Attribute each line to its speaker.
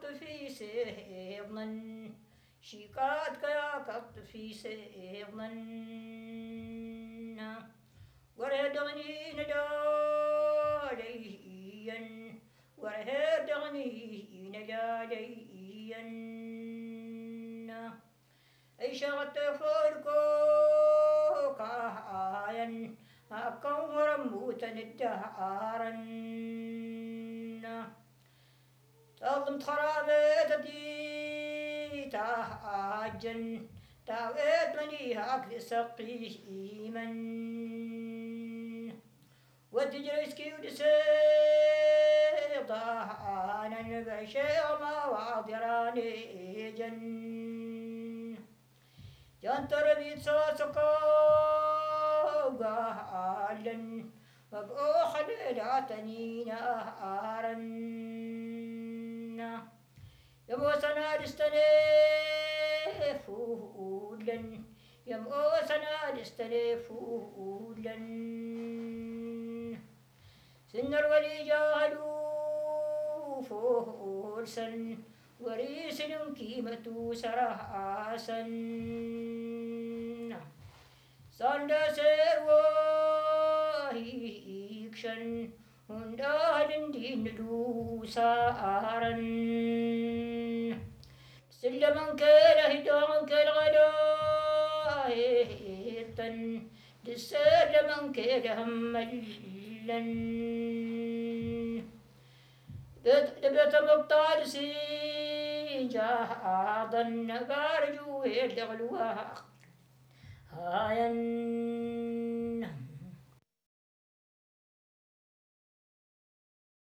Speaker 1: في سيضنا شيكات كياكت في سيضنا وردغني نداليا وردغني نداليا أي شغت فوركو كاين أكون رموتا الدهارا تظلم خرابت دي تهاجن تاويت مني هاك سقيما وتجري سكيود سيضانا بشيء ما واضراني جن جانتر بيت سوسكو قالا مبؤوح لا تنينا آرن يموسنا لستنفولا يموسنا لستنفولا سن الولي جاهلوا فولسا وريسل كيمة سراسا ساندا سير وهيكشن هندالن دين دوسارن سلمن كله دون كالغدا هيتن دسلمن كله ملن دبت مقطار سيجادا نقار جوه الغلوها هاين